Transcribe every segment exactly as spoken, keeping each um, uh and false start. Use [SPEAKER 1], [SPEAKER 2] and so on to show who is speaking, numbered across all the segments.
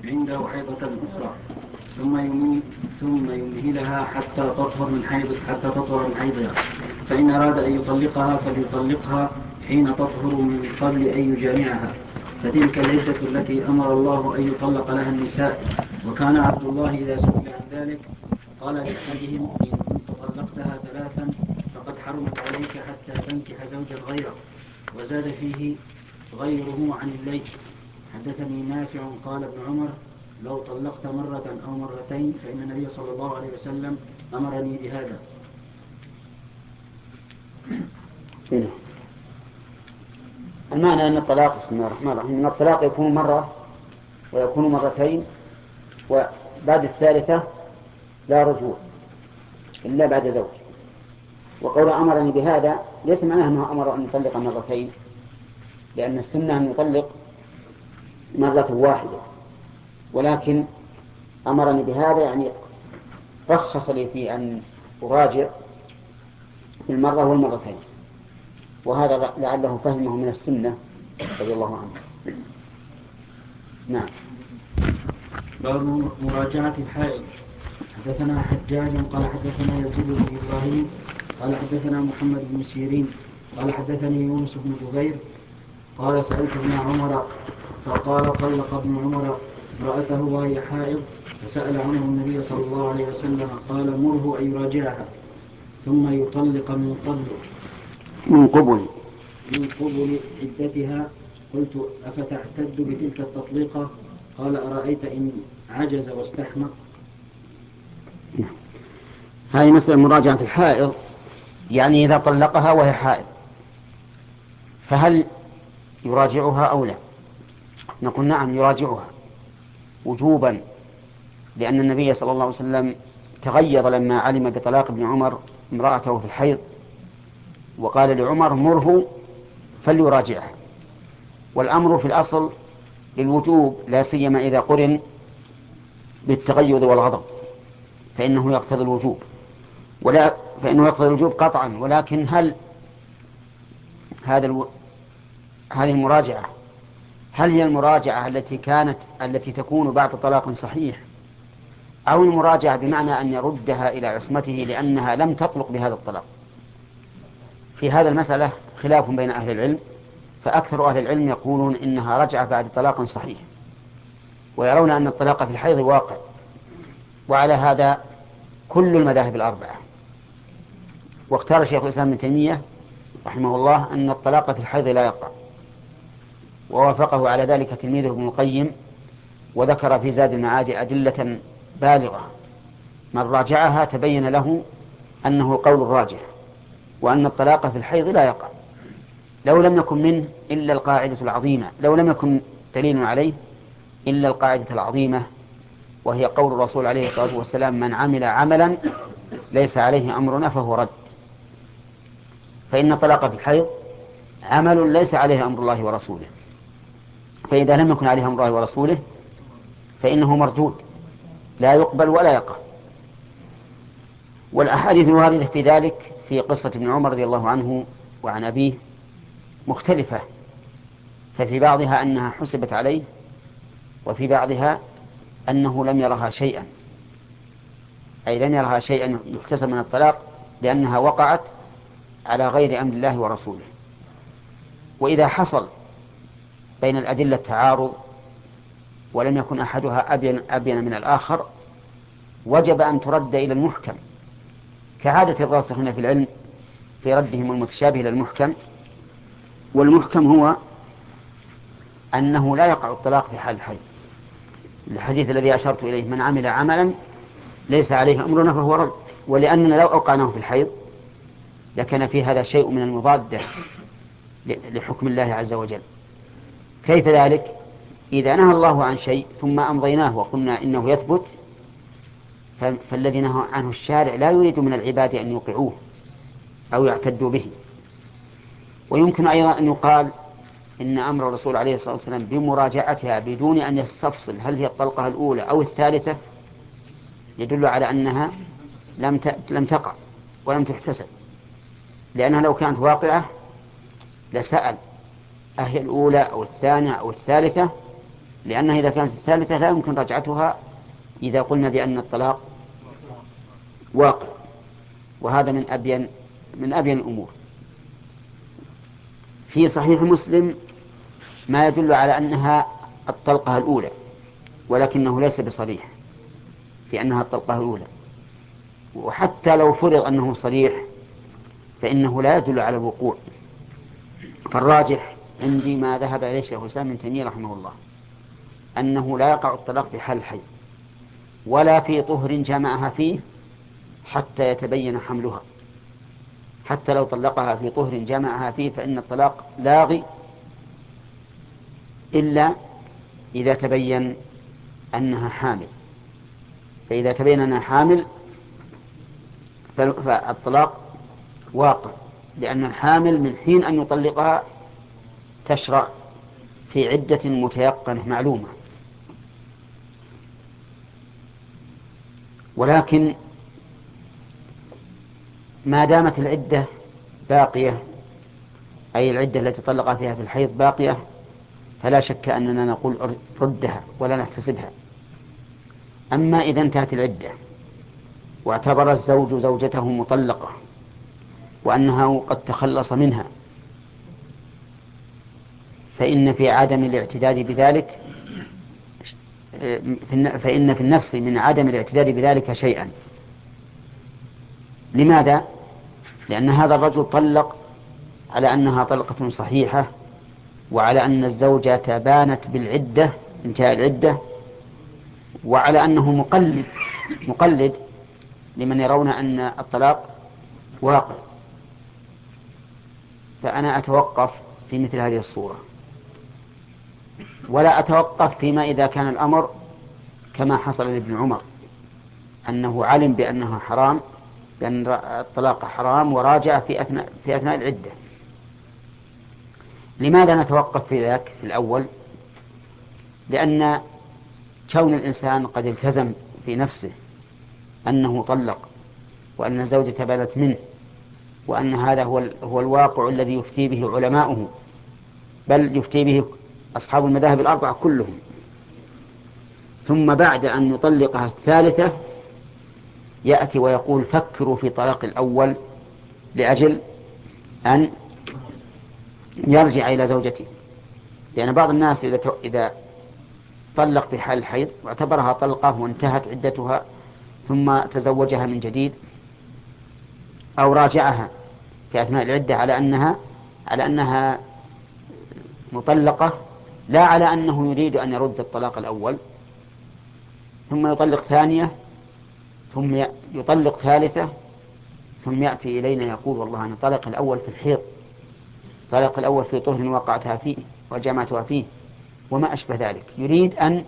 [SPEAKER 1] عنده حيضة أخرى ثم يمهل ثم يمهلها حتى تطهر من حيض حتى تطهر من حيضها، فإن أراد أن يطلقها فليطلقها حين تطهر من قبل أن يجامعها، فتلك العدة التي أمر الله أن يطلق لها النساء. وكان عبد الله إذا سئل عن ذلك قال لأحدهم: إن كنت طلقتها ثلاثا فقد حرمت عليك حتى تنكح زوجا غيره. وزاد فيه غيره عن الليث: حدثني نافع قال ابن عمر: لو طلقت مرة أو مرتين فإن النبي صلى الله عليه وسلم أمرني بهذا.
[SPEAKER 2] المعنى أن الطلاق بسم الله الرحمن الرحيم أن الطلاق يكون مرة ويكون مرتين، وبعد الثالثة لا رجوع إلا بعد زوج. وقول أمرني بهذا ليس معناه أنه أمر أن يطلق مرتين، لأن السنة أن يطلق مرة واحدة، ولكن أمرني بهذا يعني رخص لي في أن أراجع في المرة والمرتين، وهذا لعله فهمه من السنة رضي الله عنه. نعم.
[SPEAKER 1] باب مراجعة الحائض. حدثنا حجاج قال حدثنا يزيد بن إبراهيم قال حدثنا محمد بن سيرين قال حدثني يونس بن جبير قال سألت ابن عمر فقال: طلق ابن عمر امرأته وهي حائض، فسأل عنه النبي صلى الله عليه وسلم قال: مره أن يراجعها ثم يطلق من قبل
[SPEAKER 2] من قبل
[SPEAKER 1] من قبل عدتها. قلت: أفتعتد بتلك التطليقة؟ قال: أرأيت إن عجز واستحمق.
[SPEAKER 2] هذه مسألة مراجعة الحائض، يعني إذا طلقها وهي حائض فهل يراجعها أو لا؟ نقول نعم يراجعها وجوبا، لأن النبي صلى الله عليه وسلم تغيظ لما علم بطلاق ابن عمر امرأته في الحيض، وقال لعمر: مره فليراجعها. والأمر في الأصل للوجوب، لا سيما إذا قرن بالتغيظ والغضب فإنه يقتضي الوجوب، ولا فإنه يقتضي الوجوب قطعا. ولكن هل هذا الو... هذه المراجعة هل هي المراجعة التي كانت التي تكون بعد طلاق صحيح، أو المراجعة بمعنى أن يردها إلى عصمته لأنها لم تطلق بهذا الطلاق؟ في هذا المسألة خلاف بين أهل العلم، فأكثر أهل العلم يقولون إنها رجعة بعد طلاق صحيح، ويرون أن الطلاق في الحيض واقع. وعلى هذا كل المذاهب الأربعة. واختار شيخ الإسلام ابن تيمية رحمه الله أن الطلاق في الحيض لا يقع، ووافقه على ذلك تلميذه ابن القيم، وذكر في زاد المعاد أدلة بالغة. من راجعها تبين له أنه القول الراجح، وأن الطلاق في الحيض لا يقع، لو لم يكن منه إلا القاعدة العظيمة لو لم يكن دليل عليه إلا القاعدة العظيمة، وهي قول الرسول عليه الصلاة والسلام: من عمل عملا ليس عليه أمرنا فهو رد. فإن الطلاق في الحيض عمل ليس عليه أمر الله ورسوله، فإذا لم يكن عليه أمر الله ورسوله فإنه مردود لا يقبل ولا يقع. والأحاديث الواردة في ذلك في قصة ابن عمر رضي الله عنه وعن أبيه مختلفة، ففي بعضها أنها حسبت عليه، وفي بعضها أنه لم يرها شيئا، أي لم يرها شيئا يحتسب من الطلاق لأنها وقعت على غير أمر الله ورسوله. وإذا حصل بين الأدلة تعارض ولم يكن أحدها أبين, أبين من الآخر وجب أن ترد إلى المحكم، كعادة الراسخين في العلم في ردهم المتشابه إلى المحكم. والمحكم هو أنه لا يقع الطلاق في حال الحيض، الحديث الذي أشرت إليه: من عمل عملا ليس عليه أمرنا فهو رد. ولأننا لو أوقعناه في الحيض لكان في هذا شيء من المضادة لحكم الله عز وجل. كيف ذلك؟ إذا نهى الله عن شيء ثم أمضيناه وقلنا إنه يثبت، فالذي نهى عنه الشارع لا يريد من العباد أن يوقعوه أو يعتدوا به. ويمكن أيضا أن يقال إن أمر الرسول عليه الصلاة والسلام بمراجعتها بدون أن يستفصل هل هي الطلقة الأولى أو الثالثة يدل على أنها لم لم تقع ولم تحتسب، لأنها لو كانت واقعة لسأل: أهي الأولى أو الثانية أو الثالثة؟ لأنها إذا كانت الثالثة لا يمكن رجعتها إذا قلنا بأن الطلاق واقع، وهذا من أبين من أبين الأمور. في صحيح مسلم ما يدل على أنها الطلقة الأولى، ولكنه ليس بصريح في أنها الطلقة الأولى، وحتى لو فرض أنه صريح فإنه لا يدل على الوقوع. فالراجح عندي ما ذهب إليه شيخ الإسلام ابن تيمية رحمه الله أنه لا يقع الطلاق في حال الحيض ولا في طهر جامعها فيه حتى يتبين حملها. حتى لو طلقها في طهر جامعها فيه فإن الطلاق لاغي، إلا إذا تبين أنها حامل. فإذا تبين أنها حامل فالطلاق واقع، لأن الحامل من حين أن يطلقها تشرع في عدة متيقنة معلومة. ولكن ما دامت العدة باقية، أي العدة التي طلق فيها في الحيض باقية، فلا شك أننا نقول ردها ولا نحتسبها. أما إذا انتهت العدة واعتبر الزوج زوجته مطلقة وأنها قد تخلص منها، فإن في عدم الاعتداد بذلك فإن في النفس من عدم الاعتداد بذلك شيئا. لماذا؟ لأن هذا الرجل طلق على أنها طلقة صحيحة، وعلى أن الزوجة بانت بالعدة انتهاء العدة، وعلى أنه مقلد مقلد لمن يرون أن الطلاق واقع. فأنا أتوقف في مثل هذه الصورة، ولا أتوقف فيما إذا كان الأمر كما حصل لابن عمر، أنه علم بأنها حرام، بأن الطلاق حرام وراجع في أثناء, في أثناء العدة. لماذا نتوقف في ذاك في الأول؟ لأن كون الإنسان قد التزم في نفسه أنه طلق، وأن الزوجة بانت منه، وأن هذا هو, هو الواقع الذي يفتي به علماؤه، بل يفتي به أصحاب المذاهب الأربعة كلهم، ثم بعد أن يطلقها الثالثة يأتي ويقول فكروا في طلاق الأول لأجل أن يرجع إلى زوجته. لأن بعض الناس إذا إذا طلق في حال الحيض واعتبرها طلقة وانتهت عدتها ثم تزوجها من جديد أو راجعها في أثناء العدة على أنها على أنها مطلقة، لا على أنه يريد أن يرد الطلاق الأول، ثم يطلق ثانية، ثم يطلق ثالثة، ثم يأتي إلينا يقول والله أنا طلق الأول في الحيض، طلق الأول في طهر وقعتها فيه وجمعتها فيه وما أشبه ذلك. يريد أن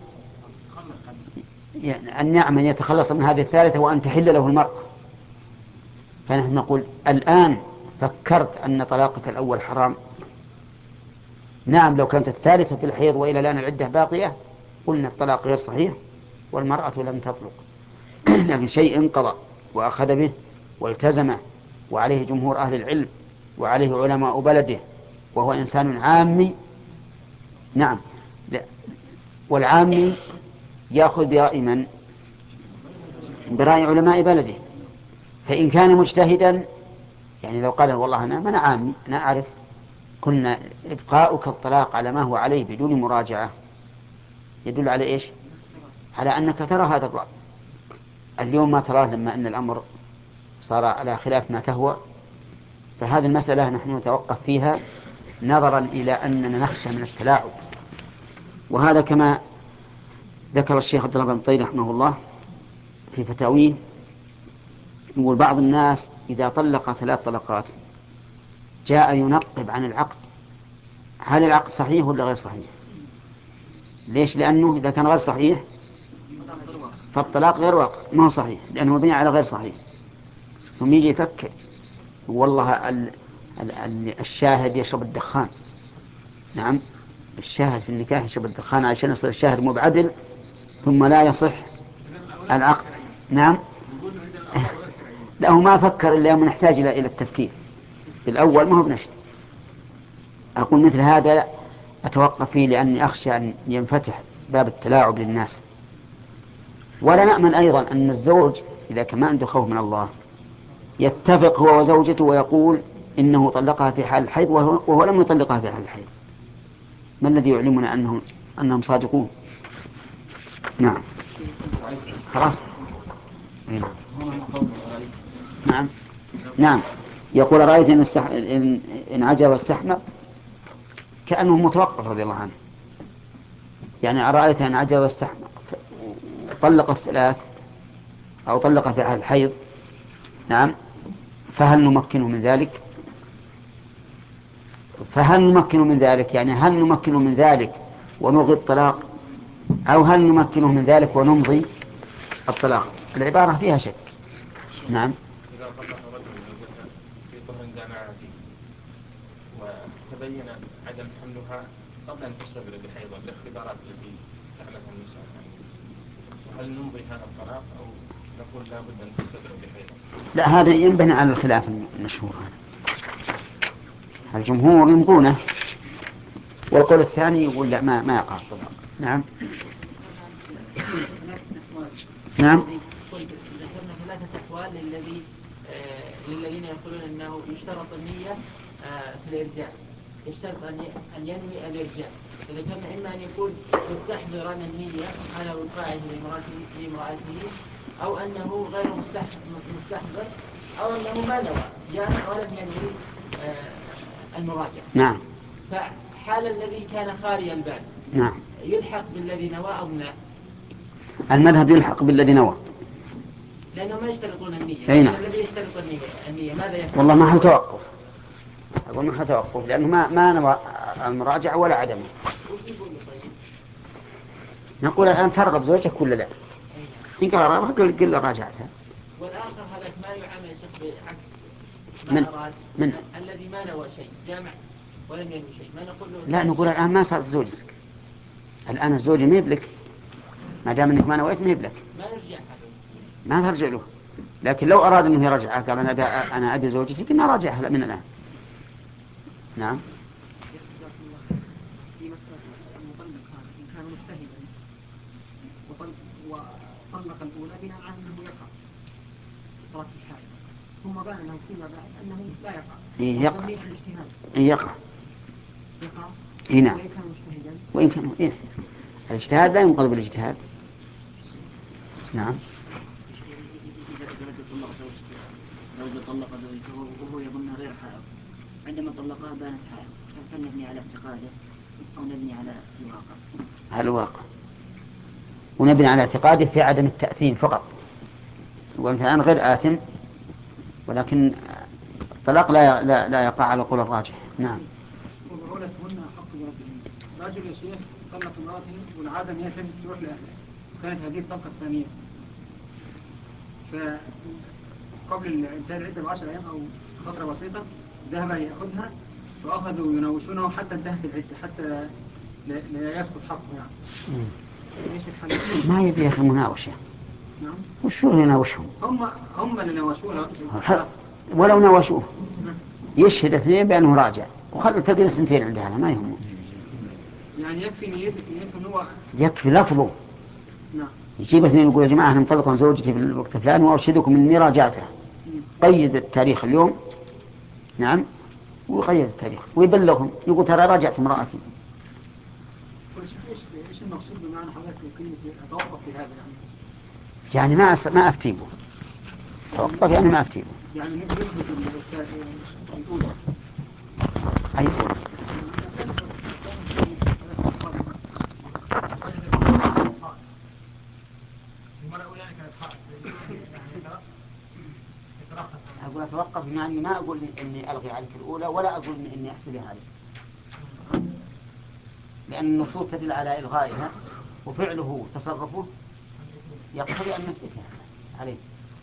[SPEAKER 2] أن يعمل يتخلص من هذه الثالثة وأن تحل له المرأة. فنحن نقول الآن فكرت أن طلاقك الأول حرام؟ نعم، لو كانت الثالثة في الحيض وإلى الآن العدة باقية قلنا الطلاق غير صحيح والمرأة لم تطلق. لكن شيء انقضى وأخذ به والتزمه، وعليه جمهور أهل العلم وعليه علماء بلده، وهو إنسان عامي. نعم، والعامي يأخذ برأي من؟ برأي علماء بلده. فإن كان مجتهدا، يعني لو قال والله أنا من عامي أنا أعرف، قلنا إبقاؤك الطلاق على ما هو عليه بدون مراجعة يدل على إيش؟ على أنك ترى هذا الرأي. اليوم ما تراه لما أن الأمر صار على خلاف ما تهوى. فهذه المسألة نحن نتوقف فيها نظرا إلى أننا نخشى من التلاعب. وهذا كما ذكر الشيخ عبد الله بن طيب رحمه الله في فتاويه، يقول بعض الناس إذا طلق ثلاث طلقات جاء ينقب عن العقد، هل العقد صحيح ولا غير صحيح؟ ليش؟ لأنه إذا كان غير صحيح فالطلاق غير واقع، ما هو صحيح لأنه مبني على غير صحيح. ثم يجي يفكر والله ال ال ال الشاهد يشرب الدخان. نعم، الشاهد في النكاح يشرب الدخان عشان يصير الشاهد مو بعدل ثم لا يصح العقد. نعم، لا هو ما فكر إلا يوم نحتاج إلى التفكير. في الأول ما هو بنشد. أقول مثل هذا أتوقف فيه لأني أخشى أن ينفتح باب التلاعب للناس. ولا نأمن أيضا أن الزوج إذا كان ما عنده خوف من الله يتفق هو وزوجته ويقول إنه طلقها في حال الحيض وهو, وهو لم يطلقها في حال الحيض. ما الذي يعلمنا أنهم, أنهم صادقون؟ نعم خلاص. نعم نعم يقول رأيت إن, استح... إن... إن عجب واستحمى كأنه متوقف رضي الله عنه. يعني رأيت إن عجب واستحمى طلق الثلاث أو طلق في حال الحيض، نعم، فهل نمكنه من ذلك؟ فهل نمكنه من ذلك يعني هل نمكنه من ذلك ونلغي الطلاق، أو هل نمكنه من ذلك ونمضي الطلاق؟ العبارة فيها شك. نعم.
[SPEAKER 3] إذا طلق رجل زوجته في طهر جماعتي وتبين عدم حملها قبل أن تشرب بحيض الاختبارات التي تعملها النساء، هل نمضي هذا الطلاق أو نقول لا بد أن تستدر بحيض؟
[SPEAKER 2] لا، هذا ينبني على الخلاف المشهور. الجمهور يمضونه، والقول الثاني يقول لا، ما ما يقع الطلاق. نعم نعم.
[SPEAKER 4] ذكرنا ثلاثة أحوال للذي آه للذين يقولون أنه يشترط النية آه في الإرجاع، يشترط أن أن ينوي الإرجاع. فذكرنا إما أن يكون مستحضرا النية على وقاعه لامرأته، أو أنه غير مستحضر، أو أنه ما نوى جاء ولم ينوي آه المراجعة.
[SPEAKER 2] نعم.
[SPEAKER 4] فحال الذي كان خالي البال
[SPEAKER 2] نعم
[SPEAKER 4] يلحق بالذي نوى أو لا؟
[SPEAKER 2] المذهب يلحق بالذي نوى،
[SPEAKER 4] لأنه ما يشترطون النية.
[SPEAKER 2] نعم.
[SPEAKER 4] الذي يشترط النية, النية ماذا يفعل؟
[SPEAKER 2] والله ما هل توقف، أقول ما هل توقف، لأنه ما ما نوى المراجعة ولا عدمه. نقول الآن ترغب زوجك ولا لا؟ إن قال رغبها قل قل راجعتها.
[SPEAKER 4] والآخر هذاك ما يعامل شخص بعكس ما
[SPEAKER 2] من
[SPEAKER 4] أراد
[SPEAKER 2] من
[SPEAKER 4] الذي ما نوى شيء جامع ولم ينوي شيء، ما نقول له
[SPEAKER 2] لا، نقول الآن ما صارت زوجتك، الآن الزوج ما يبلك، ما دام انك ما نويت ما يبلك،
[SPEAKER 4] ما نرجع هذا،
[SPEAKER 2] ما ترجع له. لكن لو أراد أنه يرجعها قال أنا أبي أنا أبي زوجتي كنا راجعها من الآن. نعم.
[SPEAKER 5] في مسألة المطلق هذا إن كان مجتهدا وطلق الأولى بناء على أنه يقع طلاق الحائض، ثم بان له فيما بعد أنه لا يقع.
[SPEAKER 2] إيه يقع.
[SPEAKER 5] الاجتهاد.
[SPEAKER 2] إيه يقع.
[SPEAKER 5] يقع.
[SPEAKER 2] إيه نعم.
[SPEAKER 5] وإن كان مجتهدا.
[SPEAKER 2] وإن كان إيه. الاجتهاد لا ينقض بالاجتهاد. نعم.
[SPEAKER 6] زوجة طلق زوجته وهو يظنها غير حائض، عندما طلقها بانت حائض، هل نبني على اعتقاده أو نبني على الواقع؟
[SPEAKER 2] على الواقع، ونبني على اعتقاده في عدم التأثيم فقط. وأنت الآن غير آثم، ولكن الطلاق لا لا لا يقع على القول الراجح. نعم.
[SPEAKER 7] وبعولتهن حق بربهن. رجل يا شيخ طلق امرأته والعادة أن هي تروح لأهلها، كانت هذه الطلقة الثانية، فقبل انتهاء العدة بعشر أيام أو فترة بسيطة ذهب يأخذها وأخذوا يناوشونه حتى انتهت العدة، حتى لا يسقط حقه. يعني ايش الحل؟
[SPEAKER 2] ما يبي يا أخي مناوشة.
[SPEAKER 7] نعم.
[SPEAKER 2] وشو يناوشهم؟
[SPEAKER 7] هم هم اللي ناوشوه.
[SPEAKER 2] ولو ناوشوه يشهد اثنين بأنه راجع وخلوا تقريبا سنتين عندها ما يهمه.
[SPEAKER 7] يعني يكفي نيته نيته هو
[SPEAKER 2] يكفي لفظه.
[SPEAKER 7] نعم.
[SPEAKER 2] يجيب اثنين يقول يا جماعة أنا مطلق زوجتي في الوقت الفلاني وأرشدكم إني راجعتها. قيد التاريخ اليوم. نعم. ويقيد التاريخ ويبلغهم يقول ترى راجعت امرأتي.
[SPEAKER 7] ايش المقصود بمعنى حضرتك كلمة أتوقف في هذا؟
[SPEAKER 2] يعني
[SPEAKER 7] يعني
[SPEAKER 2] ما أس... ما أفتيبه. توقف يعني ما أفتيبه.
[SPEAKER 7] يعني نثبت الأولى.
[SPEAKER 2] أيوة. أقول أتوقف يعني ما أقول إني ألغي عليك الأولى ولا أقول إني أحسبها عليك، لأن النصوص تدل على إلغائها وفعله وتصرفه يقتضي أن نثبتها عليه.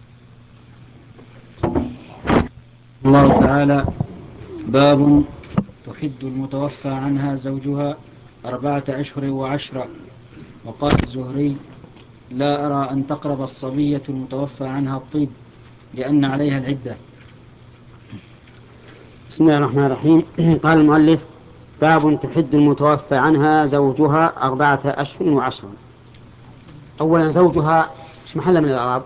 [SPEAKER 1] الله تعالى باب تحد المتوفى عنها زوجها أربعة أشهر وعشرة. وقال الزهري لا أرى أن تقرب الصبية المتوفى عنها الطيب لأن عليها العدة.
[SPEAKER 2] بسم الله الرحمن الرحيم. قال المؤلف باب تحد المتوفى عنها زوجها أربعة أشهر وعشرا. أولا زوجها ايش محل من الإعراب؟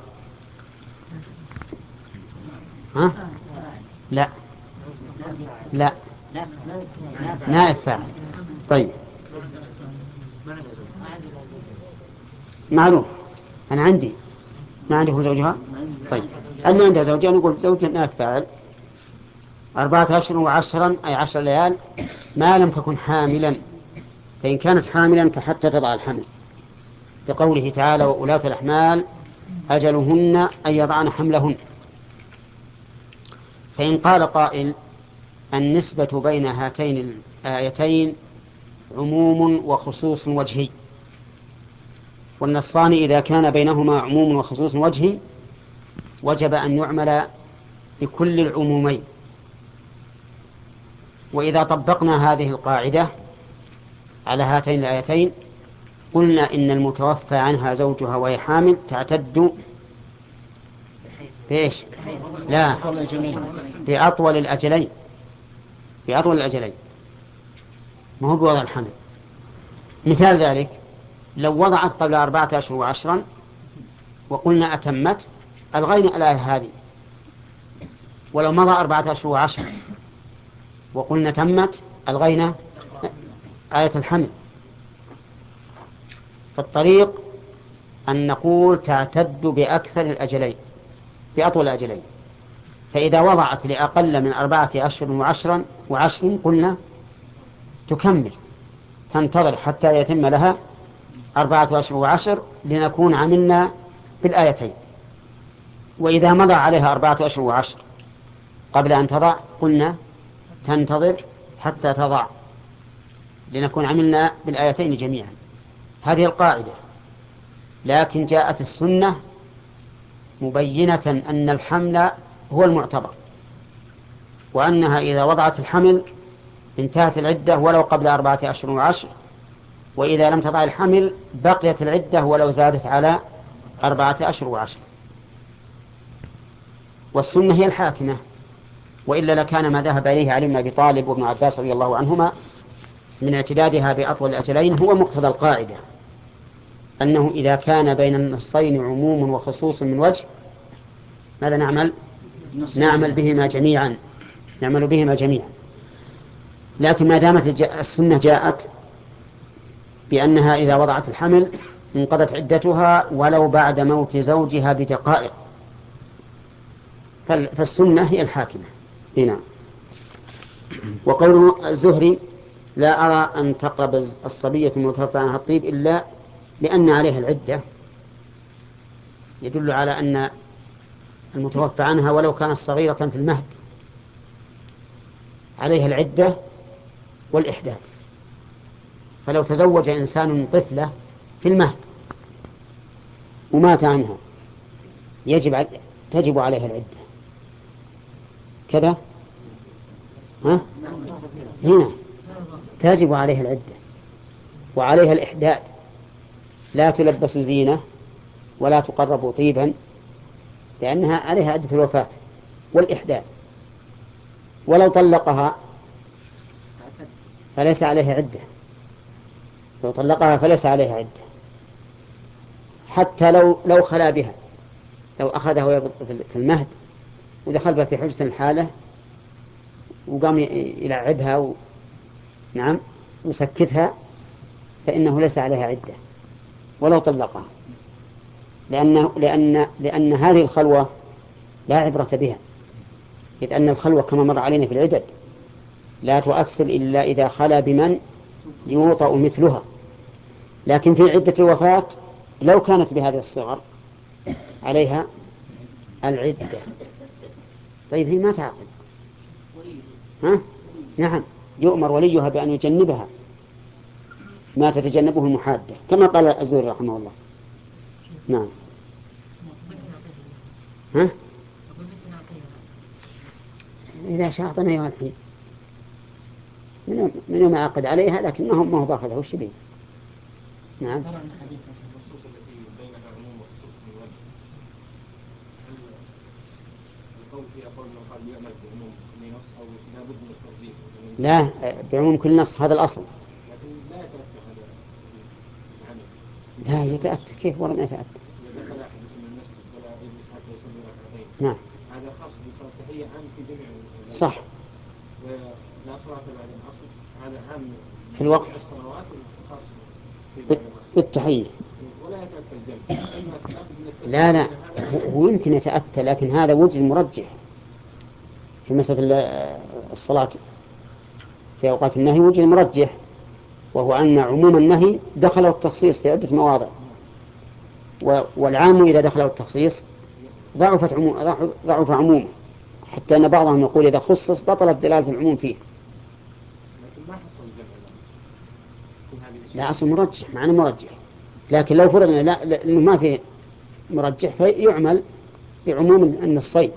[SPEAKER 2] ها؟ لا لا نائب فاعل. طيب معلوم. أنا عندي ما عندكم زوجها؟ طيب اللي عندها زوجها نقول زوجها نائب فاعل. أربعة أشهر وعشرا أي عشر ليال ما لم تكن حاملا، فإن كانت حاملا فحتى تضع الحمل، لقوله تعالى وأولاة الأحمال أجلهن أن يضعن حملهن. فإن قال قائل النسبة بين هاتين الآيتين عموم وخصوص وجهي، والنصان إذا كان بينهما عموم وخصوص وجهي وجب أن يعمل بكل العمومين. وإذا طبقنا هذه القاعدة على هاتين الآيتين قلنا إن المتوفى عنها زوجها وهي حامل تعتد بإيش؟ لا، بأطول الأجلين، بأطول الأجلين، ما هو بوضع الحمل. مثال ذلك لو وضعت قبل أربعة أشهر وعشرا وقلنا أتمت ألغينا الآية هذه، ولو مضى أربعة أشهر وعشرا وقلنا تمت ألغينا آية الحمل. فالطريق أن نقول تعتد بأكثر الأجلين، بأطول الأجلين. فإذا وضعت لأقل من أربعة أشهر وعشرا وعشر قلنا تكمل، تنتظر حتى يتم لها أربعة أشهر وعشر لنكون عملنا بالآيتين. وإذا مضى عليها أربعة أشهر وعشر قبل أن تضع قلنا تنتظر حتى تضع لنكون عملنا بالآيتين جميعا. هذه القاعدة. لكن جاءت السنة مبينة أن الحمل هو المعتبر، وأنها إذا وضعت الحمل انتهت العدة ولو قبل أربعة أشهر وعشر، وإذا لم تضع الحمل بقيت العدة ولو زادت على أربعة أشهر وعشر. والسنة هي الحاكمة، وإلا لكان ما ذهب إليه علي بن أبي طالب وابن عباس رضي الله عنهما من اعتدادها بأطول الأجلين هو مقتضى القاعدة، أنه إذا كان بين النصين عموم وخصوص من وجه ماذا نعمل؟ نعمل بهما جميعا، نعمل بهما جميعا. لكن ما دامت السنة جاءت بأنها إذا وضعت الحمل انقضت عدتها ولو بعد موت زوجها بدقائق، فالسنة هي الحاكمة هنا. وقوله الزهري لا أرى أن تقرب الصبية المتوفى عنها الطيب إلا لأن عليها العدة، يدل على أن المتوفى عنها ولو كانت صغيرة في المهد عليها العدة والإحداث. فلو تزوج إنسان طفلة في المهد ومات عنها يجب تجب عليها العدة كذا، ها؟ هنا تجب عليها العدة وعليها الإحداث، لا تلبس زينة ولا تقرب طيبا لأنها عليها عدة الوفاة والإحداث. ولو طلقها فليس عليها عدة، لو طلقها فليس عليها عدة حتى لو لو خلا بها، لو أخذها في المهد ودخل بها في حجة الحالة وقام يلعبها و... نعم وسكتها فإنه ليس عليها عدة ولو طلقها، لأن لأن لأن هذه الخلوة لا عبرة بها، إذ أن الخلوة كما مر علينا في العدد لا تؤثر إلا إذا خلا بمن يوطأ مثلها. لكن في عدة الوفاة لو كانت بهذه الصغر عليها العدة. طيب هي ما تعقل، ها؟ نعم يؤمر وليها بأن يجنبها ما تتجنبه المحادة كما قال الزهري رحمه الله. نعم. ها؟ إذا شاطنا يا الحين من يوم عقد عليها لكن ما هو ما هو باخذها وش بيه. نعم.
[SPEAKER 3] قول في أقول من قال يعمل بعموم كل نص أو لابد من التوظيف.
[SPEAKER 2] لا، بعموم كل نص هذا الأصل.
[SPEAKER 3] لكن لا يتأتى هذا العمل.
[SPEAKER 2] لا يتأتى، كيف ولا ما يتأتى؟
[SPEAKER 3] إذا دخل أحدكم من المسجد ولا يجلس حتى يصلي ركعتين.
[SPEAKER 2] نعم.
[SPEAKER 3] هذا خاص بصلاة التحية عام في جميع.
[SPEAKER 2] صح.
[SPEAKER 3] ولا صلاة بعد العصر هذا عام
[SPEAKER 2] في الوقت.
[SPEAKER 3] الصلوات خاص
[SPEAKER 2] بالتحية.
[SPEAKER 3] ولا يتأتى الجمع.
[SPEAKER 2] لا لا، هو يمكن يتأتى، لكن هذا وجه المرجح في مسألة الصلاة في أوقات النهي، وجه المرجح وهو أن عموم النهي دخله التخصيص في عدة مواضع، والعام إذا دخله التخصيص ضعفت عموم ضعف عمومه، حتى أن بعضهم يقول إذا خصص بطلت دلالة العموم فيه. لا، أصل مرجح معنى مرجح، لكن لو فرضنا لا لأنه ما فيه مرجح فيعمل بعموم النصين.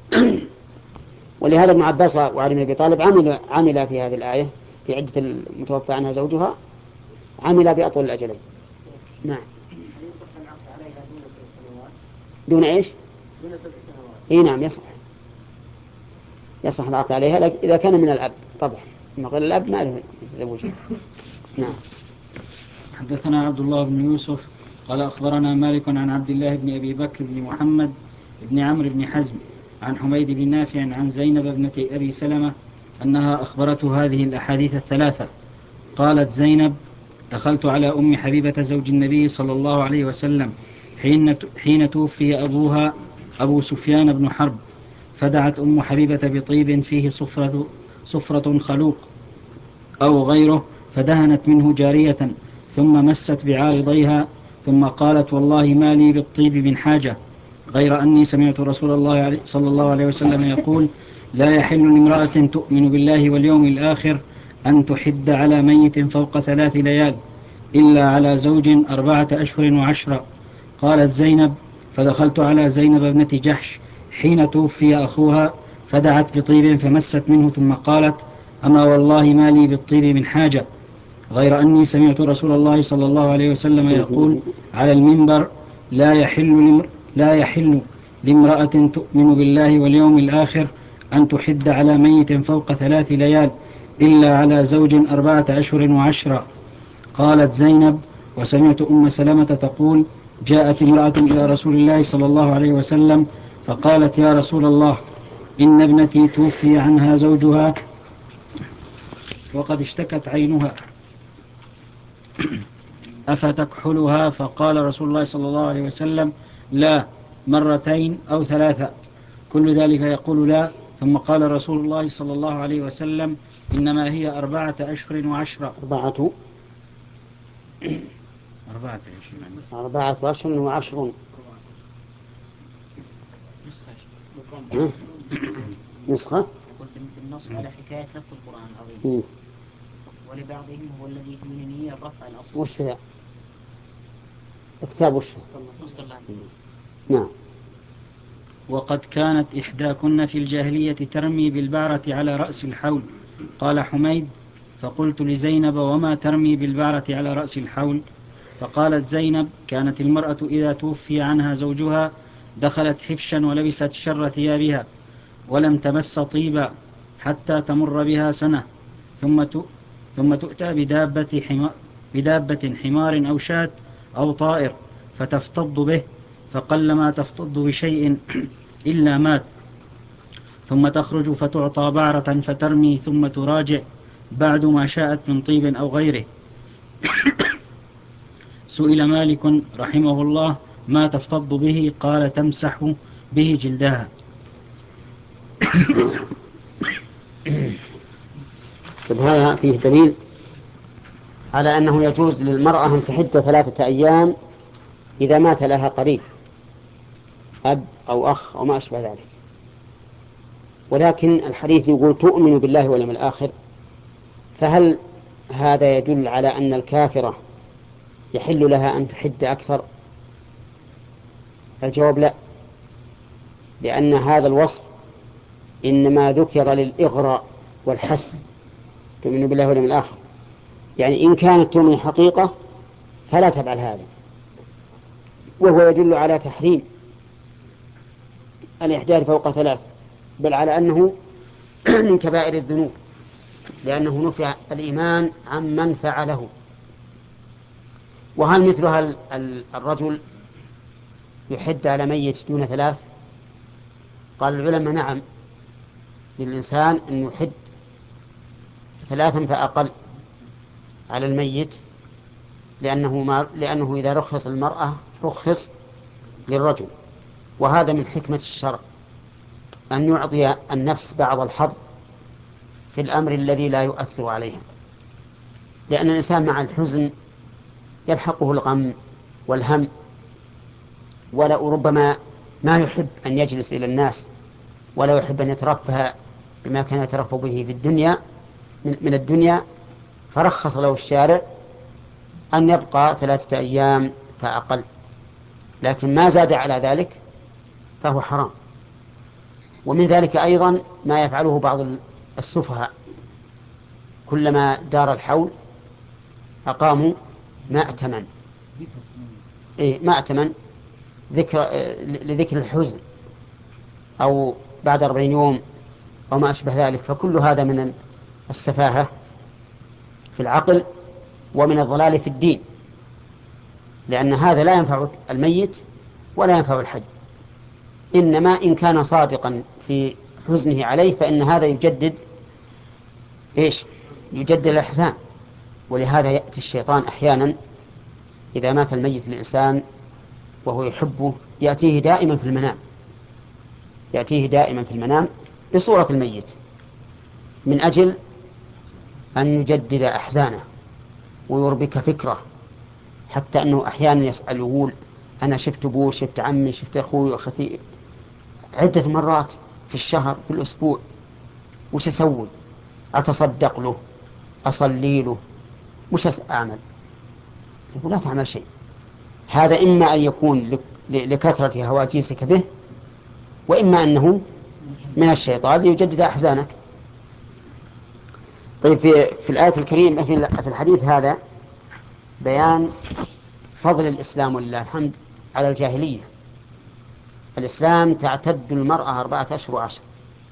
[SPEAKER 2] ولهذا ابن عباس وعلي بن أبي طالب عمل عمل في هذه الآية في عدة المتوفى عنها زوجها، عمل بأطول الأجلين. نعم. دون إيش؟ إيه نعم يصح، يصح العقد عليها لكن إذا كان من الأب طبعا، ما قال الأب ما له يتزوجها. نعم.
[SPEAKER 1] حدثنا عبد الله بن يوسف قال أخبرنا مالك عن عبد الله بن أبي بكر بن محمد بن عمرو بن حزم عن حميد بن نافع عن زينب ابنة أبي سلمة أنها أخبرته هذه الأحاديث الثلاثة. قالت زينب: دخلت على أم حبيبة زوج النبي صلى الله عليه وسلم حين حين توفي أبوها أبو سفيان بن حرب، فدعت أم حبيبة بطيب فيه صفرة, صفرة خلوق أو غيره، فدهنت منه جارية ثم مست بعارضيها، ثم قالت: والله ما لي بالطيب من حاجة، غير أني سمعت رسول الله صلى الله عليه وسلم يقول: لا يحل لامرأة تؤمن بالله واليوم الآخر أن تحد على ميت فوق ثلاث ليال إلا على زوج أربعة أشهر وعشرة. قالت زينب: فدخلت على زينب ابنة جحش حين توفي أخوها، فدعت بطيب فمست منه، ثم قالت: أما والله ما لي بالطيب من حاجة، غير أني سمعت رسول الله صلى الله عليه وسلم يقول على المنبر: لا يحل لا يحل لامرأة تؤمن بالله واليوم الآخر أن تحد على ميت فوق ثلاث ليال إلا على زوج أربعة أشهر وعشرة. قالت زينب: وسمعت أم سلمة تقول: جاءت امرأة إلى رسول الله صلى الله عليه وسلم فقالت: يا رسول الله، إن ابنتي توفي عنها زوجها وقد اشتكت عينها، أفتكحلها؟ فقال رسول الله صلى الله عليه وسلم: لا، مرتين أو ثلاثة. كل ذلك يقول لا. ثم قال رسول الله صلى الله عليه وسلم: إنما هي أربعة أشهر وعشرة.
[SPEAKER 2] أربعة
[SPEAKER 1] أربعة
[SPEAKER 2] أربعة أشهر وعشر. نسخة
[SPEAKER 6] قلت بالنص على حكاية نفس القرآن العظيم، ولبعضهم هو الذي يحمل نية رفع الأصل.
[SPEAKER 2] وش ذا؟ كتاب وش؟ نعم.
[SPEAKER 1] وقد كانت إحداكن في الجاهلية ترمي بالبعرة على رأس الحول. قال حميد: فقلت لزينب: وما ترمي بالبعرة على رأس الحول؟ فقالت زينب: كانت المرأة إذا توفي عنها زوجها دخلت حفشا ولبست شر ثيابها ولم تمس طيبا حتى تمر بها سنة، ثم ثم تؤتى بدابة حمار, بدابة حمار أو شاة أو طائر فتفتض به، فقلما تفتض بشيء إلا مات، ثم تخرج فتعطى بعرة فترمي، ثم تراجع بعد ما شاءت من طيب أو غيره. سئل مالك رحمه الله: ما تفتض به؟ قال: تمسح به جلدها.
[SPEAKER 2] هذا فيه دليل على أنه يجوز للمرأة أن تحد ثلاثة أيام إذا مات لها قريب، أب أو أخ أو ما أشبه ذلك. ولكن الحديث يقول تؤمن بالله واليوم الآخر، فهل هذا يدل على أن الكافرة يحل لها أن تحد أكثر؟ الجواب لا، لأن هذا الوصف إنما ذكر للإغراء والحث، تؤمن بالله واليوم الآخر، يعني إن كانت تؤمن حقيقة فلا تفعل هذا، وهو يدل على تحريم الإحداث فوق ثلاث بل على أنه من كبائر الذنوب، لأنه نفع الإيمان عن من فعله. وهل مثلها الرجل يحد على ميت دون ثلاث؟ قال العلماء نعم، للإنسان أن يحد ثلاثا فأقل على الميت، لأنه, ما لأنه إذا رخص المرأة رخص للرجل. وهذا من حكمة الشرع أن يعطي النفس بعض الحظ في الأمر الذي لا يؤثر عليها، لأن الإنسان مع الحزن يلحقه الغم والهم، ولا ربما ما يحب أن يجلس إلى الناس، ولا يحب أن يترفه بما كان يترفه به في الدنيا من الدنيا، فرخص له الشارع أن يبقى ثلاثة أيام فأقل، لكن ما زاد على ذلك فهو حرام. ومن ذلك أيضا ما يفعله بعض السفهاء، كلما دار الحول أقاموا مأتما، إيه مأتما ذكر لذكر الحزن، أو بعد أربعين يوم أو ما أشبه ذلك. فكل هذا من السفاهة في العقل ومن الضلال في الدين، لأن هذا لا ينفع الميت ولا ينفع الحج، إنما إن كان صادقا في حزنه عليه فإن هذا يجدد إيش؟ يجدد الإحسان. ولهذا يأتي الشيطان أحيانا إذا مات الميت الإنسان وهو يحبه، يأتيه دائما في المنام، يأتيه دائما في المنام بصورة الميت، من أجل أن يجدد أحزانه ويربك فكره، حتى أنه أحيانا يسأل يقول أنا شفت أبوي، شفت عمي، شفت أخوي وأختي عدة مرات في الشهر في الأسبوع، وش أسوي؟ أتصدق له؟ أصلي له؟ وش أعمل؟ يقول لا تعمل شيء. هذا إما أن يكون لكثرة هواجيسك به، وإما أنه من الشيطان ليجدد أحزانك. طيب في, في الآية الكريمة في الحديث هذا بيان فضل الإسلام ولله الحمد على الجاهلية. الإسلام تعتد المرأة أربعة أشهر وعشر،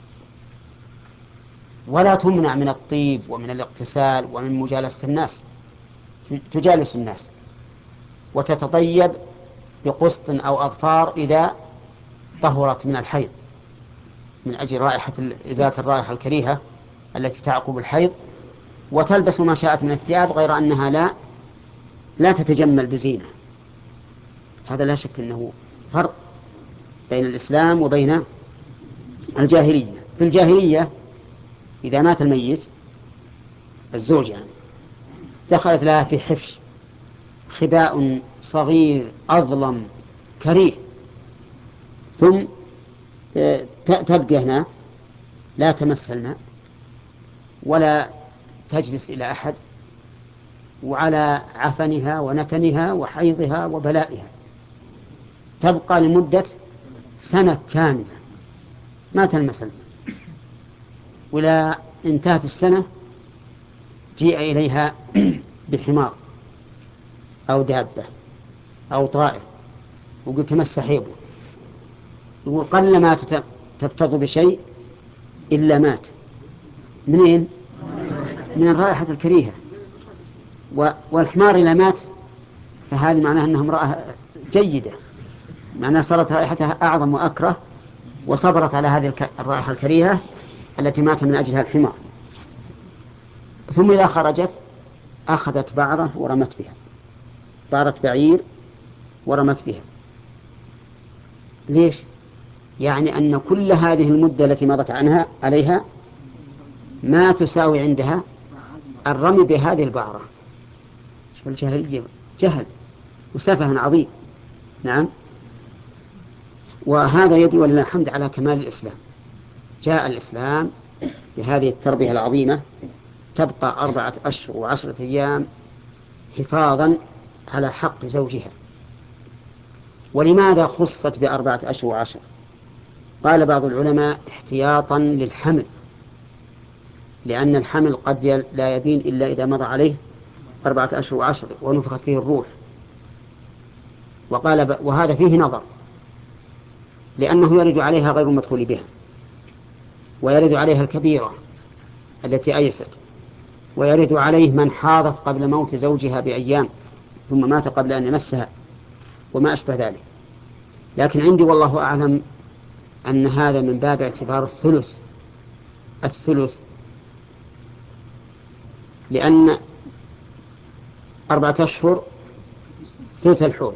[SPEAKER 2] ولا تمنع من الطيب ومن الاغتسال ومن مجالسة الناس، تجالس الناس وتتطيب بقسط أو أظفار إذا طهرت من الحيض، من أجل رائحة إزالة الرائحة الكريهة التي تعقب الحيض، وتلبس ما شاءت من الثياب، غير أنها لا لا تتجمل بزينة. هذا لا شك أنه فرق بين الإسلام وبين الجاهلية. في الجاهلية إذا مات الميت الزوج يعني دخلت لها في حفش خباء صغير أظلم كريه، ثم تبقى هنا لا تمس الماء ولا تجلس إلى أحد، وعلى عفنها ونتنها وحيضها وبلائها تبقى لمدة سنة كاملة ما تلمس الماء. ولا انتهت السنة جيء إليها بحمار أو دابة أو طائر وقلت تمس حيضه، يقول قل ما تفتض بشيء إلا مات. منين؟ من الرائحة الكريهة. والحمار إذا مات فهذه معناها أنها امرأة جيدة، معناها صارت رائحتها أعظم وأكره، وصبرت على هذه الرائحة الكريهة التي مات من أجلها الحمار. ثم إذا خرجت أخذت بعرة ورمت بها، بعرة بعير ورمت بها. ليش؟ يعني أن كل هذه المدة التي مضت عنها عليها ما تساوي عندها الرمي بهذه البعرة. شوف الجاهلية جهل وسفه عظيم. نعم. وهذا يدل ولله الحمد على كمال الإسلام. جاء الإسلام بهذه التربية العظيمة، تبقى أربعة أشهر وعشرة أيام حفاظا على حق زوجها. ولماذا خصت بأربعة أشهر وعشر؟ قال بعض العلماء احتياطا للحمل، لأن الحمل قد لا يبين إلا إذا مضى عليه أربعة أشهر وعشر ونفخت فيه الروح. وقال ب... وهذا فيه نظر، لأنه يرد عليها غير مدخول بها، ويرد عليها الكبيرة التي أيست، ويرد عليه من حاضت قبل موت زوجها بأيام ثم مات قبل أن يمسها وما أشبه ذلك. لكن عندي والله أعلم أن هذا من باب اعتبار الثلث الثلث لأن أربعة أشهر ثلث الحول،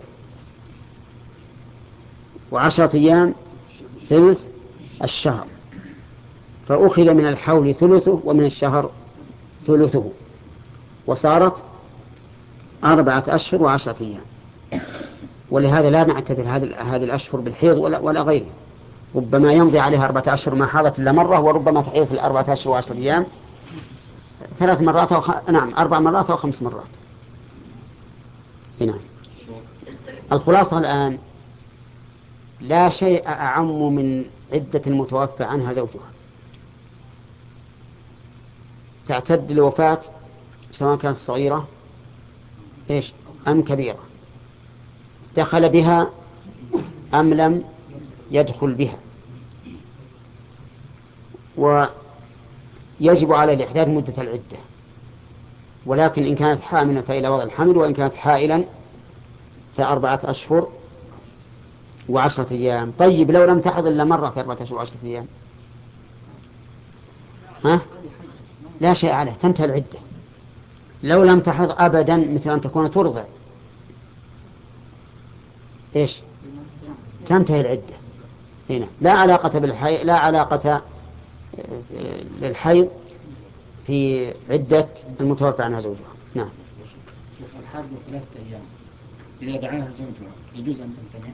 [SPEAKER 2] وعشرة أيام ثلث الشهر، فأخذ من الحول ثلثه ومن الشهر ثلثه، وصارت أربعة أشهر وعشرة أيام. ولهذا لا نعتبر هذه الأشهر بالحيض ولا, ولا غيره، ربما يمضي عليها أربعة أشهر ما حاضت إلا مرة، وربما تحيض في الأربعة أشهر وعشرة أيام ثلاث مرات أو خ... نعم أربع مرات أو خمس مرات. نعم. الخلاصة الآن لا شيء أعم من عدة المتوفى عنها زوجها، تعتد الوفاة سواء كانت صغيرة إيش أم كبيرة، دخل بها أم لم يدخل بها، ويجب على الإحداد مدة العدة، ولكن إن كانت حاملا فإلى وضع الحمل، وإن كانت حائلا فأربعة أشهر وعشرة أيام. طيب لو لم تحض إلا مرة في أربعة أشهر وعشرة أيام ها؟ لا شيء عليه، تنتهي العدة. لو لم تحض أبدا مثل أن تكون ترضع إيش تنتهي العدة هنا، لا علاقة بالحيض، لا علاقة للحيض في عدة المتوفى عنها زوجها. نعم.
[SPEAKER 1] الحاض ثلاثة أيام إذا دعاها زوجها يجوز أن تمتنع؟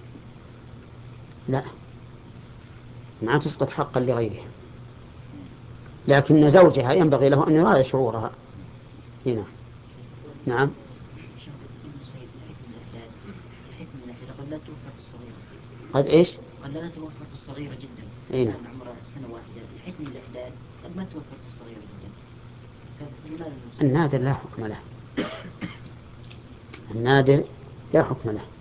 [SPEAKER 2] لا، ما تسقط حقا لغيرها، لكن زوجها ينبغي له أن يراعي شعورها هنا. نعم. قد إيش؟
[SPEAKER 6] قد لا توفر في الصغيرة جدا.
[SPEAKER 2] إيه؟
[SPEAKER 6] نعم. عمرها سنة واحدة، الحكم الإحداد قد ما توفر في الصغيرة جدا.
[SPEAKER 2] النادر لا حكم له. النادر لا حكم له.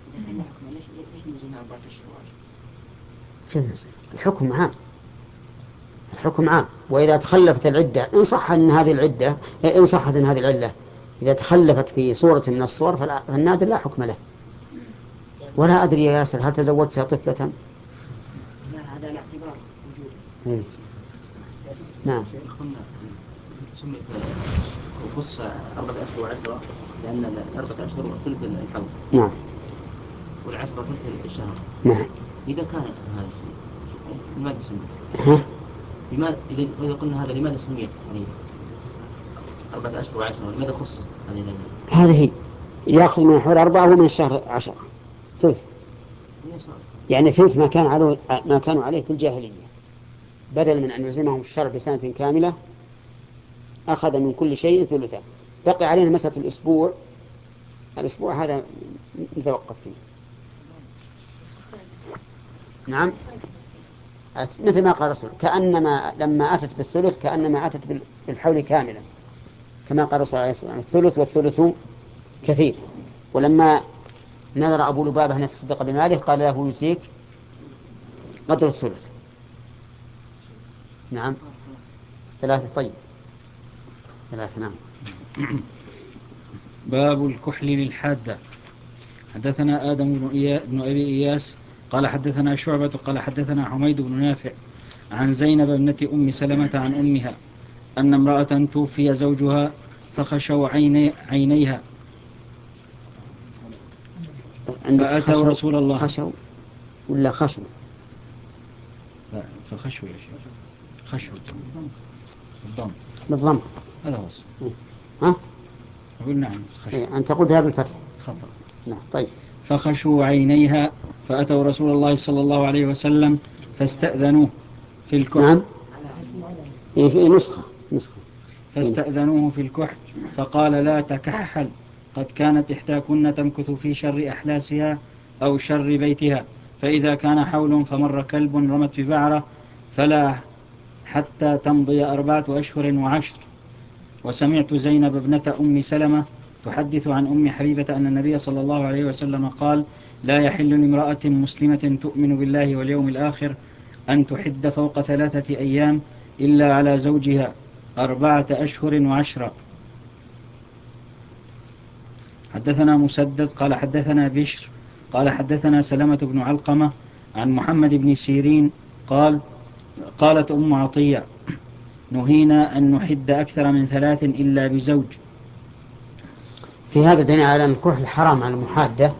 [SPEAKER 2] الحكم عام، الحكم عام. وإذا تخلفت العدة إن صح أن هذه العدة إن صحت أن هذه العلة إذا تخلفت في صورة من الصور فالنادر لا حكم له. ولا أدري يا ياسر هل تزوجتها طفلة؟
[SPEAKER 6] لا، هذا الاعتبار وجود.
[SPEAKER 2] نعم.
[SPEAKER 8] سميت وخص أربعة أشهر وعشرة لأن الأربعة أشهر ثلث الحول.
[SPEAKER 2] نعم.
[SPEAKER 8] والعشرة ثلث الشهر.
[SPEAKER 2] نعم.
[SPEAKER 8] إذا كان هذا لماذا سميت؟
[SPEAKER 2] ها؟
[SPEAKER 8] لماذا إذا قلنا هذا لماذا سميت يعني أربعة أشهر وعشرة لماذا خص هذه الأيام؟
[SPEAKER 2] هذه يأخذ من الحول أربعة ومن الشهر عشرة ثلث، يعني ثلث ما كان على ما كانوا عليه في الجاهلية، بدل من أن يلزمهم الشرع بسنة كاملة أخذ من كل شيء ثلثا. بقي علينا مسألة الأسبوع، الأسبوع هذا نتوقف فيه. نعم. مثل ما قال الرسول كأنما لما أتت بالثلث كأنما أتت بالحول كاملا، كما قال الرسول عليه الصلاة والسلام الثلث والثلث كثير. ولما نظر أبو لبابة أن يتصدق بماله قال له يجزيك قدر الثلث. نعم. ثلاثة. طيب ثلاثة. نعم.
[SPEAKER 1] باب الكحل للحادة. حدثنا آدم بن, إيا... بن أبي إياس قال حدثنا شعبة قال حدثنا حميد بن نافع عن زينب ابنة أم سلمة عن أمها أن امرأة توفي زوجها فخشوا عيني... عينيها فأتوا رسول الله.
[SPEAKER 2] خشوا ولا خشوا؟
[SPEAKER 1] لا فخشوا يا شيخ، خشوا بالضم.
[SPEAKER 2] بالضم
[SPEAKER 1] هذا هو.
[SPEAKER 2] ها؟
[SPEAKER 1] أقول نعم خشوا.
[SPEAKER 2] إيه أنت قلتها بالفتح.
[SPEAKER 1] خطأ.
[SPEAKER 2] نعم. طيب.
[SPEAKER 1] فخشوا عينيها فأتوا رسول الله صلى الله عليه وسلم فاستأذنوه في الكحل.
[SPEAKER 2] نعم. إيه في نسخة نسخة.
[SPEAKER 1] فاستأذنوه في الكحل فقال لا تكحل، قد كانت إحداكن تمكث في شر أحلاسها أو شر بيتها، فإذا كان حول فمر كلب رمت ببعرة فلا حتى تمضي أربعة أشهر وعشر. وسمعت زينب ابنة أم سلمة تحدث عن أم حبيبة أن النبي صلى الله عليه وسلم قال لا يحل لامرأة مسلمة تؤمن بالله واليوم الآخر أن تحد فوق ثلاثة أيام إلا على زوجها أربعة أشهر وعشرة. حدثنا مسدد قال حدثنا بشر قال حدثنا سلمة بن علقمة عن محمد بن سيرين قال قالت أم عطية نهينا أن نحد أكثر من ثلاث إلا بزوج.
[SPEAKER 2] في هذا دليل على أن الكحل حرام على المحادة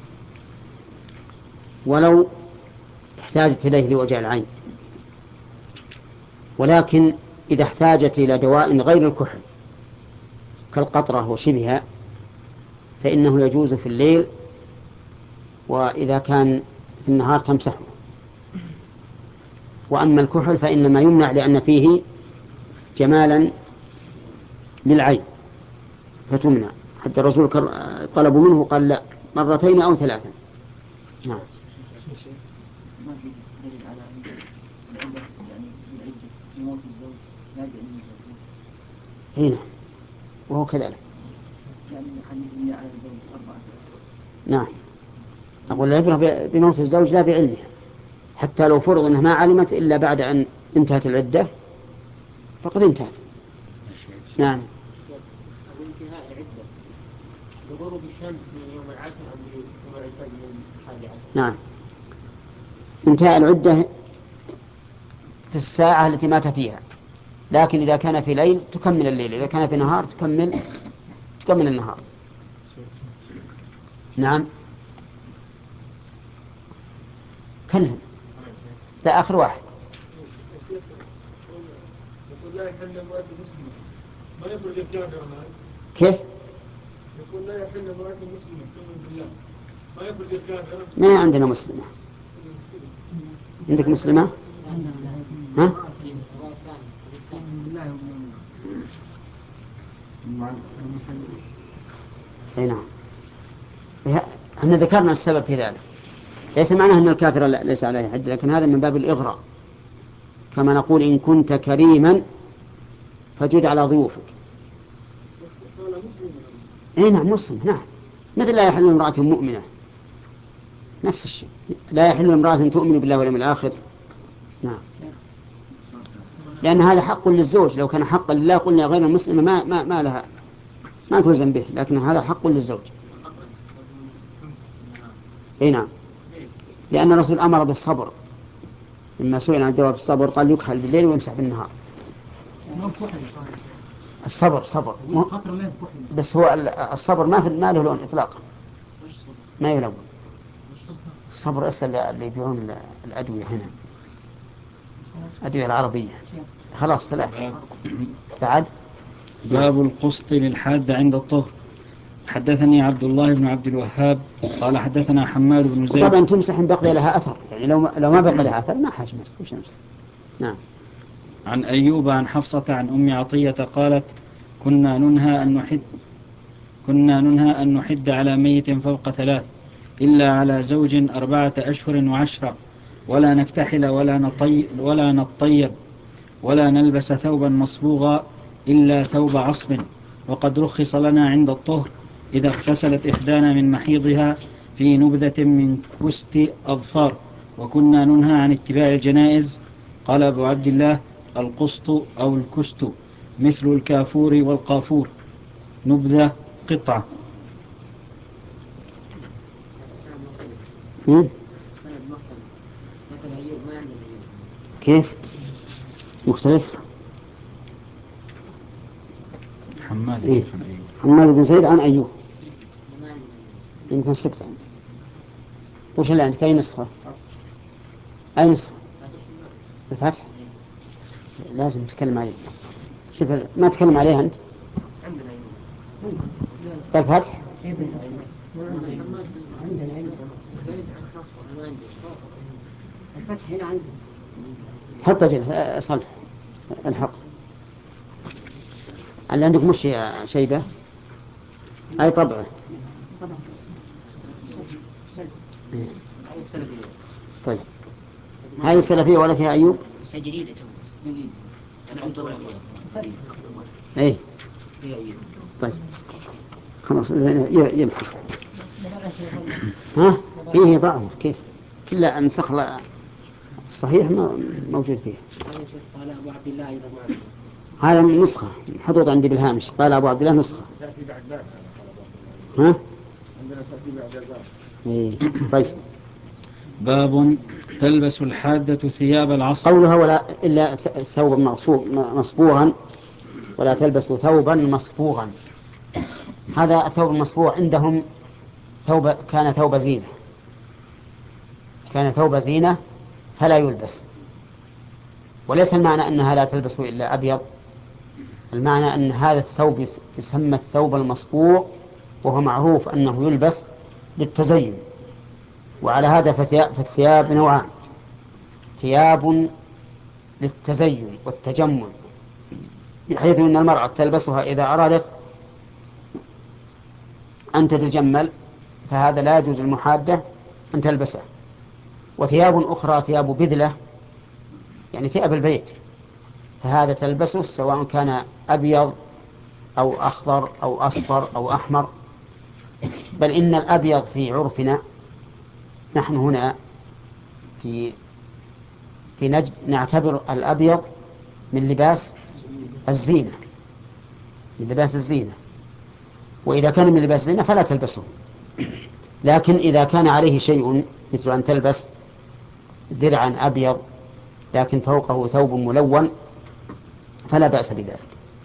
[SPEAKER 2] ولو احتاجت إليه لوجع العين، ولكن إذا احتاجت إلى دواء غير الكحل كالقطرة وشبهها فإنه يجوز في الليل، وإذا كان في النهار تمسحه. وأما الكحل فإنما يمنع لأن فيه جمالا للعين فتمنع، حتى الرسول طلبوا منه قال لا مرتين أو ثلاثا. نعم.
[SPEAKER 6] ما في دليل على العدة يعني العدة موت الزوج لا بأن
[SPEAKER 2] هنا وهو كذلك.
[SPEAKER 6] يعني يخلي على الزوج أربعة.
[SPEAKER 2] نعم. أقول العبرة بموت الزوج لا بعلمها، حتى لو فرض أنها ما علمت إلا بعد أن انتهت العدة فقد انتهت. نعم.
[SPEAKER 4] وانتهاء العدة بغروب الشمس من يوم العاشر أو يوم العشرين من الحادي عشر.
[SPEAKER 2] نعم. انتهاء العدة في الساعة التي مات فيها، لكن إذا كان في ليل تكمل الليل، إذا كان في نهار تكمل تكمل النهار. نعم. كلهم. لا آخر واحد. كيف؟
[SPEAKER 9] يقول لا يحل امرأة مسلمة تؤمن بالله ما يفرق الكافر.
[SPEAKER 2] ما عندنا مسلمة. عندك مسلمة؟ ها؟ اي نعم. احنا ذكرنا السبب في ذلك، ليس معناه أن الكافر ليس عليه حد، لكن هذا من باب الإغراء، كما نقول إن كنت كريما فجد على ضيوفك. اي نعم مسلم. نعم. مثل لا يحل امرأة مؤمنة، نفس الشيء، لا يحل امرأة تؤمن بالله واليوم الآخر. نعم. لأن هذا حق للزوج، لو كان حقا لله قلنا غير المسلمة ما, ما, ما لها ما تلزم به، لكن هذا حق للزوج. اي نعم. لأن الرسول أمر بالصبر، لما سئل عن الدواء بالصبر قال يكحل بالليل ويمسح بالنهار. الصبر صبر بس هو الصبر ما في ما له لون إطلاقا، ما يلون. الصبر أصل اللي يبيعون الأدوية هنا، الأدوية العربية. خلاص ثلاثة بعد.
[SPEAKER 1] باب القسط للحاد عند الطهر. حدثني عبد الله بن عبد الوهاب قال حدثنا حماد بن زيد.
[SPEAKER 2] طبعا تمسح بقي لها أثر، يعني لو لو ما بقي لها أثر ما حاجة مسح. نعم.
[SPEAKER 1] عن أيوب عن حفصة عن أم عطية قالت كنا ننهى أن نحد كنا ننهى أن نحد على ميت فوق ثلاث إلا على زوج أربعة أشهر وعشرة، ولا نكتحل ولا نطيب ولا نطيب ولا نلبس ثوبا مصبوغا إلا ثوب عصب، وقد رخص لنا عند الطهر إذا اغتسلت إحدانا من محيضها في نبذة من كست أظفار، وكنا ننهى عن اتباع الجنائز. قال أبو عبد الله القسط أو الكست مثل الكافور والقافور، نبذة قطعة.
[SPEAKER 2] كيف مختلف؟
[SPEAKER 1] حماد
[SPEAKER 2] إيه؟ حماد بن زيد عن أيوب يمكن سكت عنه. وش اللي عندك؟ أي نسخة؟ أي نسخة؟ الفتح؟ لازم نتكلم عليه. شوف ما تكلم عليه أنت. الفتح؟
[SPEAKER 5] الفتح هنا عندي.
[SPEAKER 2] حط جل صلح الحق. اللي عندك مش يا شيبة؟ أي طبعه. طيب هذه السلفية ولا فيها أيوب؟
[SPEAKER 6] جديدة. أنا عندي
[SPEAKER 2] إيه. طيب خلاص يلحق. ها؟ إيه ضعف كيف؟ كلا نسخ الصحيح ما موجود فيه.
[SPEAKER 8] قال أبو عبد الله أيضا
[SPEAKER 2] هذا نسخة محطوط عندي بالهامش. قال أبو عبد الله نسخة.
[SPEAKER 9] تأتي بعد باب.
[SPEAKER 2] ها؟
[SPEAKER 9] عندنا تأتي بعد باب.
[SPEAKER 2] إيه. طيب.
[SPEAKER 1] باب تلبس الحادة ثياب العصر.
[SPEAKER 2] قولها ولا إلا ثوبا مصبوغا ولا تلبس ثوبا مصبوغا. هذا الثوب المصبوغ عندهم ثوب كان ثوب زينة كان ثوب زينة فلا يلبس. وليس المعنى أنها لا تلبس إلا أبيض. المعنى أن هذا الثوب يسمى الثوب المصبوغ وهو معروف أنه يلبس للتزين. وعلى هذا فالثياب نوعان: ثياب للتزين والتجمل، بحيث أن المرأة تلبسها إذا أرادت أن تتجمل، فهذا لا يجوز المحادة أن تلبسه. وثياب أخرى ثياب بذلة، يعني ثياب البيت، فهذا تلبسه سواء كان أبيض أو أخضر أو أصفر أو أحمر. بل إن الأبيض في عرفنا نحن هنا في في نجد نعتبر الأبيض من لباس الزينة من لباس الزينة وإذا كان من لباس الزينة فلا تلبسه. لكن إذا كان عليه شيء مثل أن تلبس درعا أبيض لكن فوقه ثوب ملون فلا بأس بذلك.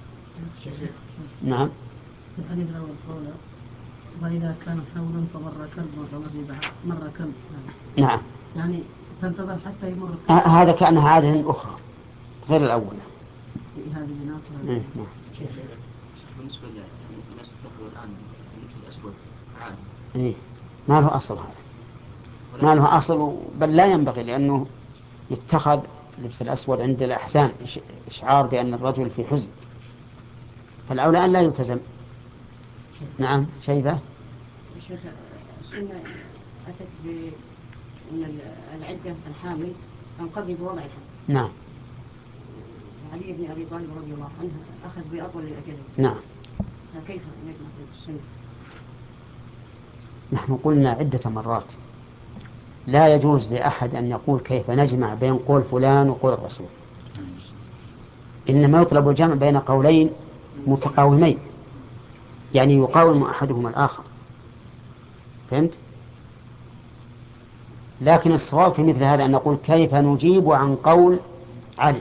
[SPEAKER 2] نعم.
[SPEAKER 5] في الحديث الأول قوله وإذا كان حول فمر كلب مر كلب.
[SPEAKER 2] نعم.
[SPEAKER 5] يعني تنتظر حتى يمر
[SPEAKER 2] آه هذا كأنها عادة أخرى غير الأول.
[SPEAKER 5] هذه بناقة.
[SPEAKER 2] نعم.
[SPEAKER 8] بالنسبة للناس الفقه الآن مثل الأسود عادي.
[SPEAKER 2] إيه ما له أصل هذا ما له أصل بل لا ينبغي، لأنه يتخذ لبس الأسود عند الأحسان إشعار بأن الرجل في حزن، فالأولى أن لا يلتزم. نعم. شيبة.
[SPEAKER 6] الشيخ السنة أتت بأن العدة الحامل تنقضي بوضع الحمل.
[SPEAKER 2] نعم.
[SPEAKER 6] علي بن أبي طالب رضي الله عنه أخذ بأطول الأجل.
[SPEAKER 2] نعم.
[SPEAKER 6] فكيف نجمع السنة؟
[SPEAKER 2] نحن قلنا عدة مرات لا يجوز لأحد أن يقول كيف نجمع بين قول فلان وقول الرسول، إنما يطلب الجمع بين قولين متقاومين، يعني يقاوم أحدهما الآخر. فهمت؟ لكن الصواب في مثل هذا أن نقول كيف نجيب عن قول علي.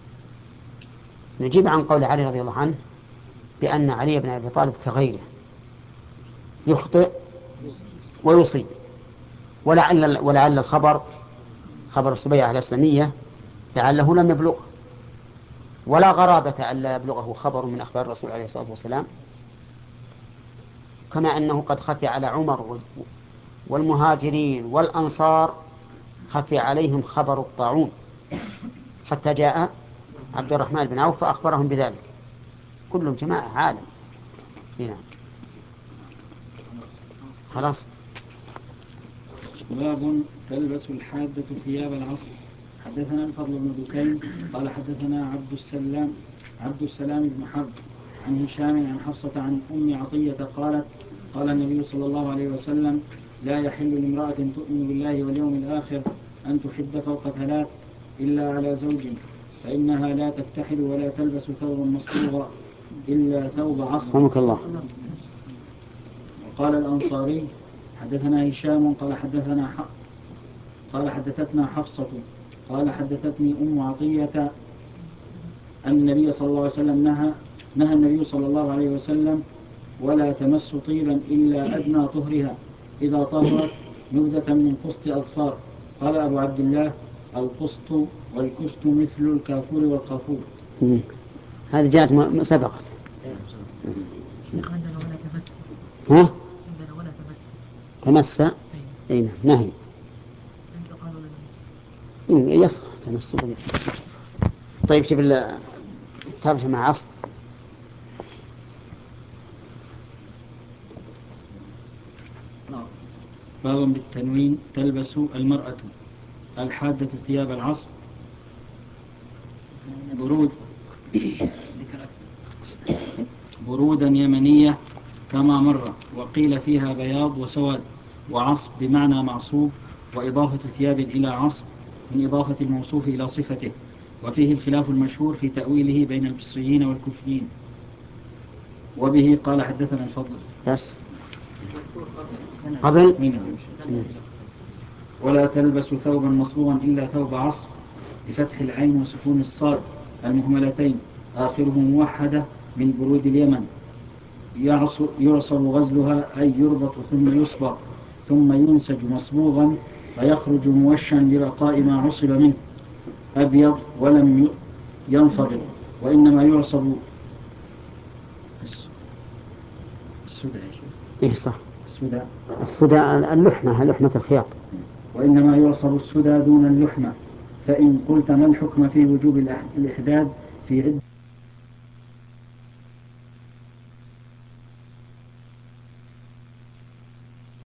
[SPEAKER 2] نجيب عن قول علي رضي الله عنه بأن علي بن أبي طالب كغيره يخطئ ويصيب، ولعل, ولعل الخبر خبر السبيعة الإسلامية لعله لم يبلغ، ولا غرابة ألا يبلغه خبر من أخبار الرسول عليه الصلاة والسلام، كما أنه قد خفي على عمر والمهاجرين والأنصار خفي عليهم خبر الطاعون حتى جاء عبد الرحمن بن عوف فأخبرهم بذلك. كلهم جماعة عالم. هنا خلاص.
[SPEAKER 1] باب تلبس الحادة ثياب العصر. حدثنا الفضل بن دكين قال حدثنا عبد السلام عبد السلام بن حرب عن هشام عن حفصة عن أم عطية قالت قال النبي صلى الله عليه وسلم لا يحل لامرأة تؤمن بالله واليوم الآخر أن تحد فوق ثلاث إلا على زوج، فإنها لا تكتحل ولا تلبس ثوبا مصبوغا إلا ثوب عصر.
[SPEAKER 2] رحمك الله.
[SPEAKER 1] وقال الأنصاري حدثنا هشام قال حدثنا حق قال حدثتنا حفصة قال حدثتني أم عطية أن النبي صلى الله عليه وسلم نهى نهى النبي صلى الله عليه وسلم ولا تمس طيبا إلا أدنى طهرها إذا طهرت نبذة من قسط أظفار. قال أبو عبد الله القسط والكسط مثل الكافور والقافور.
[SPEAKER 2] هذه جاءت سبقت. ها؟ تمس. أي نعم. نهي. يصح تمس. طيب شوف الترجمة مع عصر.
[SPEAKER 1] باب بالتنوين تلبس المرأة الحادة ثياب العصر برود برودا يمنية كما مر، وقيل فيها بياض وسواد، وعصب بمعنى معصوب، وإضافة ثياب إلى عصب من إضافة الموصوف إلى صفته، وفيه الخلاف المشهور في تأويله بين البصريين والكوفيين. وبه قال حدثنا الفضل
[SPEAKER 2] بس قبل
[SPEAKER 1] ولا تلبس ثوبا مصبوغا إلا ثوب عصر بفتح العين وسكون الصاد المهملتين آخره موحدة من برود اليمن يعصر غزلها أي يربط ثم يصبغ ثم ينسج مصبوغا فيخرج موشا لبقاء ما عصب منه أبيض ولم ينصبغ، وإنما يعصب السدى
[SPEAKER 2] إيه صح
[SPEAKER 1] السدى
[SPEAKER 2] السدى اللحمة لحمة الخياط،
[SPEAKER 1] وإنما يعصب السدى دون اللحمة. فإن قلت ما الحكم في وجوب الإحداد في عدة